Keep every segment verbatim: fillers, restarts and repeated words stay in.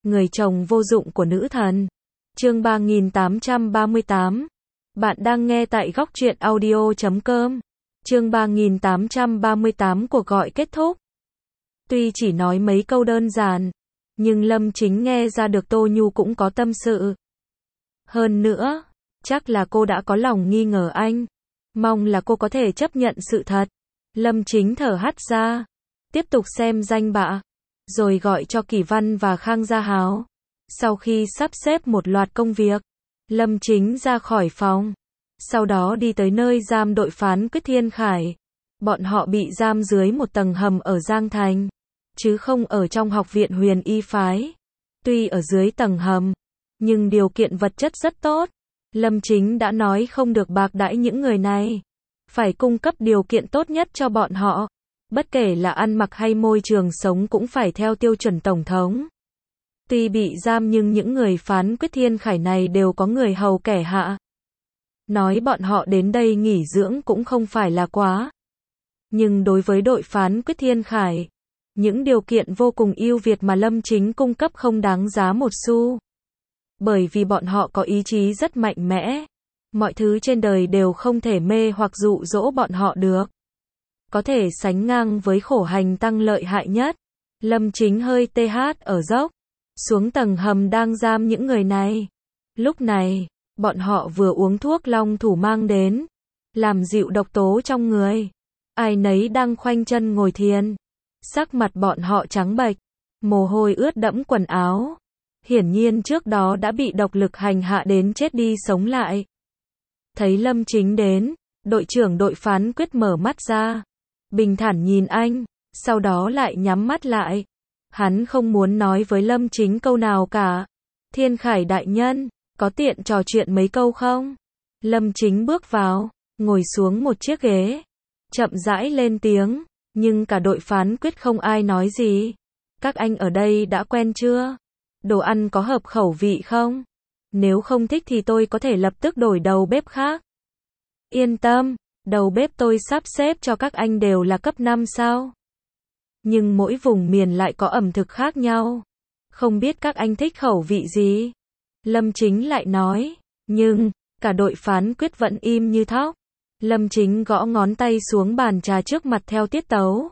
Người chồng vô dụng của nữ thần. Chương ba nghìn tám trăm ba mươi tám. Bạn đang nghe tại góc truyện audio chấm com. Chương ba nghìn tám trăm ba mươi tám, cuộc gọi kết thúc. Tuy chỉ nói mấy câu đơn giản, nhưng Lâm Chính nghe ra được Tô Nhu cũng có tâm sự. Hơn nữa, chắc là cô đã có lòng nghi ngờ anh. Mong là cô có thể chấp nhận sự thật. Lâm Chính thở hắt ra, tiếp tục xem danh bạ, rồi gọi cho Kỳ Văn và Khang Gia Háo. Sau khi sắp xếp một loạt công việc, Lâm Chính ra khỏi phòng, sau đó đi tới nơi giam đội phán quyết Thiên Khải. Bọn họ bị giam dưới một tầng hầm ở Giang Thành, chứ không ở trong học viện Huyền Y Phái. Tuy ở dưới tầng hầm, nhưng điều kiện vật chất rất tốt. Lâm Chính đã nói không được bạc đãi những người này, phải cung cấp điều kiện tốt nhất cho bọn họ. Bất kể là ăn mặc hay môi trường sống cũng phải theo tiêu chuẩn tổng thống. Tuy bị giam nhưng những người phán quyết Thiên Khải này đều có người hầu kẻ hạ. Nói bọn họ đến đây nghỉ dưỡng cũng không phải là quá. Nhưng đối với đội phán quyết Thiên Khải, những điều kiện vô cùng ưu việt mà Lâm Chính cung cấp không đáng giá một xu. Bởi vì bọn họ có ý chí rất mạnh mẽ. Mọi thứ trên đời đều không thể mê hoặc dụ dỗ bọn họ được. Có thể sánh ngang với khổ hành tăng lợi hại nhất. Lâm Chính hơi tê hát ở dốc, xuống tầng hầm đang giam những người này. Lúc này, bọn họ vừa uống thuốc long thủ mang đến, làm dịu độc tố trong người. Ai nấy đang khoanh chân ngồi thiền. Sắc mặt bọn họ trắng bệch, mồ hôi ướt đẫm quần áo. Hiển nhiên trước đó đã bị độc lực hành hạ đến chết đi sống lại. Thấy Lâm Chính đến, đội trưởng đội phán quyết mở mắt ra, bình thản nhìn anh, sau đó lại nhắm mắt lại. Hắn không muốn nói với Lâm Chính câu nào cả. Thiên Khải đại nhân, có tiện trò chuyện mấy câu không? Lâm Chính bước vào, ngồi xuống một chiếc ghế, chậm rãi lên tiếng, nhưng cả đội phán quyết không ai nói gì. Các anh ở đây đã quen chưa? Đồ ăn có hợp khẩu vị không? Nếu không thích thì tôi có thể lập tức đổi đầu bếp khác. Yên tâm, đầu bếp tôi sắp xếp cho các anh đều là cấp năm sao. Nhưng mỗi vùng miền lại có ẩm thực khác nhau. Không biết các anh thích khẩu vị gì? Lâm Chính lại nói, nhưng, cả đội phán quyết vẫn im như thóc. Lâm Chính gõ ngón tay xuống bàn trà trước mặt theo tiết tấu.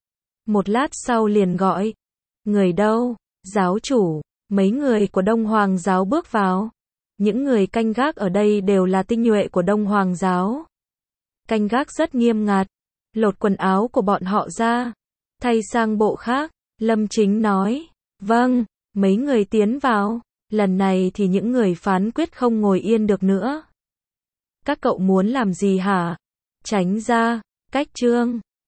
Một lát sau liền gọi, người đâu? Giáo chủ. Mấy người của Đông Hoàng giáo bước vào. Những người canh gác ở đây đều là tinh nhuệ của Đông Hoàng giáo. Canh gác rất nghiêm ngặt. Lột quần áo của bọn họ ra, thay sang bộ khác. Lâm Chính nói, vâng, mấy người tiến vào. Lần này thì những người phán quyết không ngồi yên được nữa. Các cậu muốn làm gì hả? Tránh ra, cách trương.